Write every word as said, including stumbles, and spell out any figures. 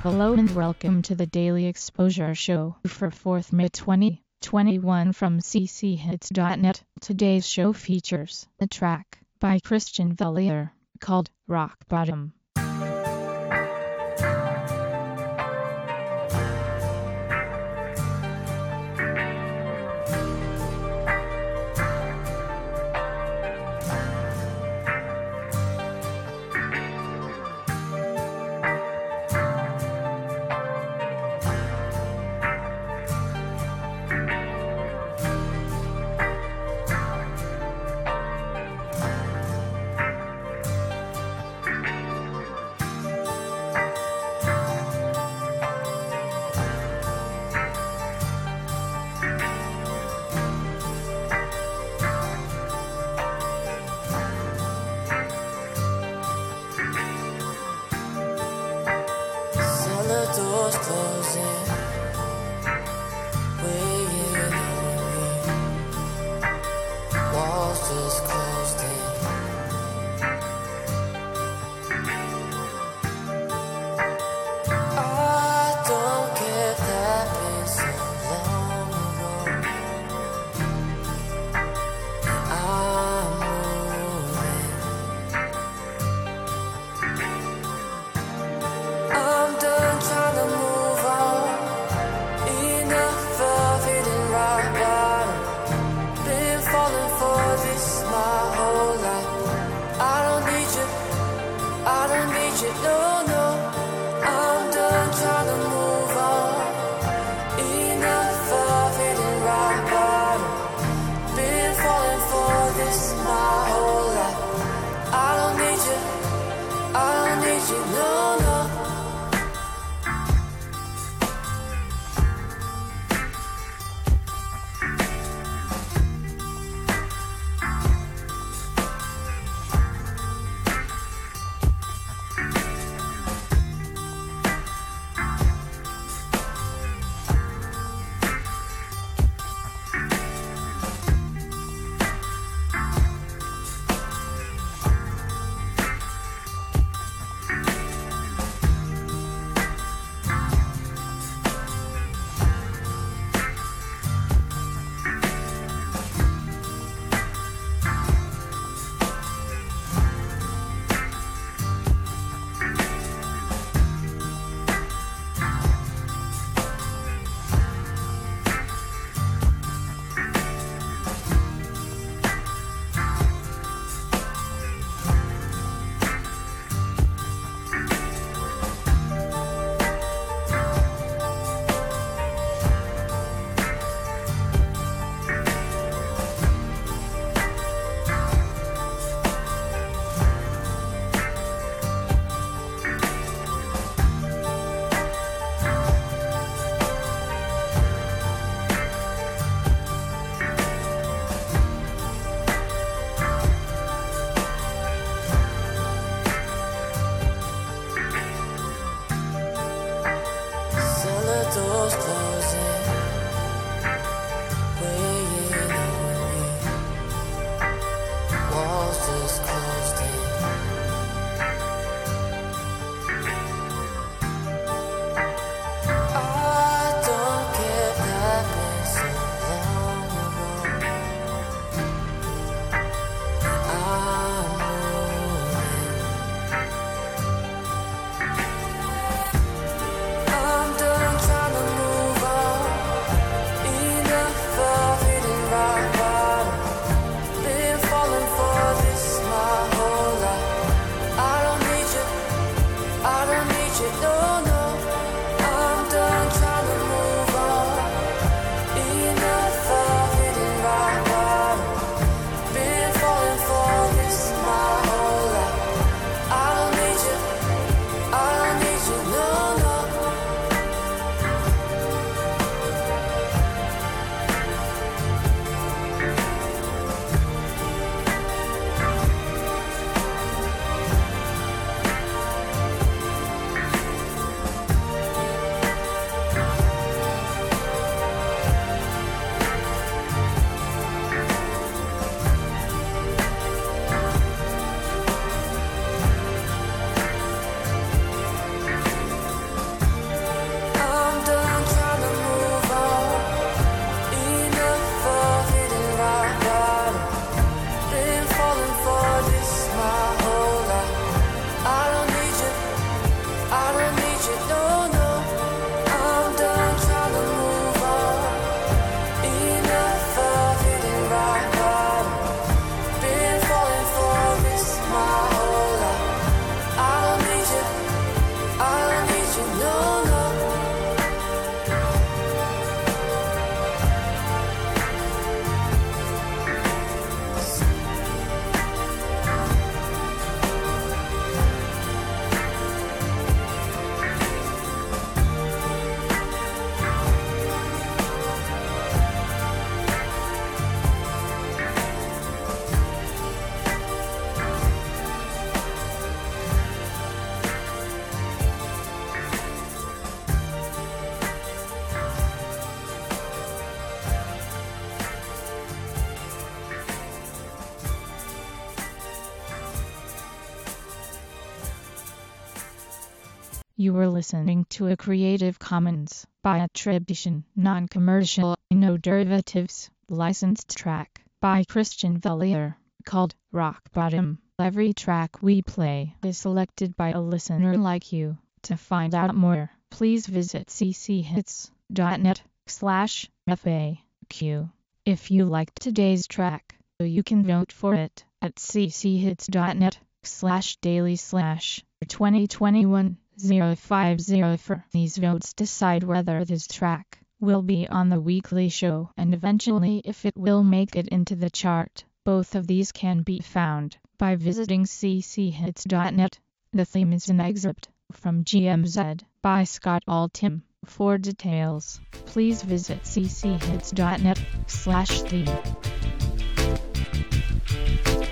Hello and welcome to the Daily Exposure Show for fourth of May twenty twenty-one from c c hits dot net. Today's show features a track by Christian Vellier called Rock Bottom. Doors closing, waiting on me. Walls just closed in. I don't care, that been so long ago. I'm moving. I'm done trying to move on. You were listening to a Creative Commons by attribution, non-commercial, no derivatives, licensed track by Christian Vellier called Rock Bottom. Every track we play is selected by a listener like you. To find out more, please visit cchits.net slash FAQ. If you liked today's track, you can vote for it at cchits.net slash daily slash twenty twenty-one oh five oh four. These votes decide whether this track will be on the weekly show and eventually if it will make it into the chart. Both of these can be found by visiting cchits.net. The theme is an excerpt from G M Z by Scott Altham. For details, please visit cchits.net slash theme.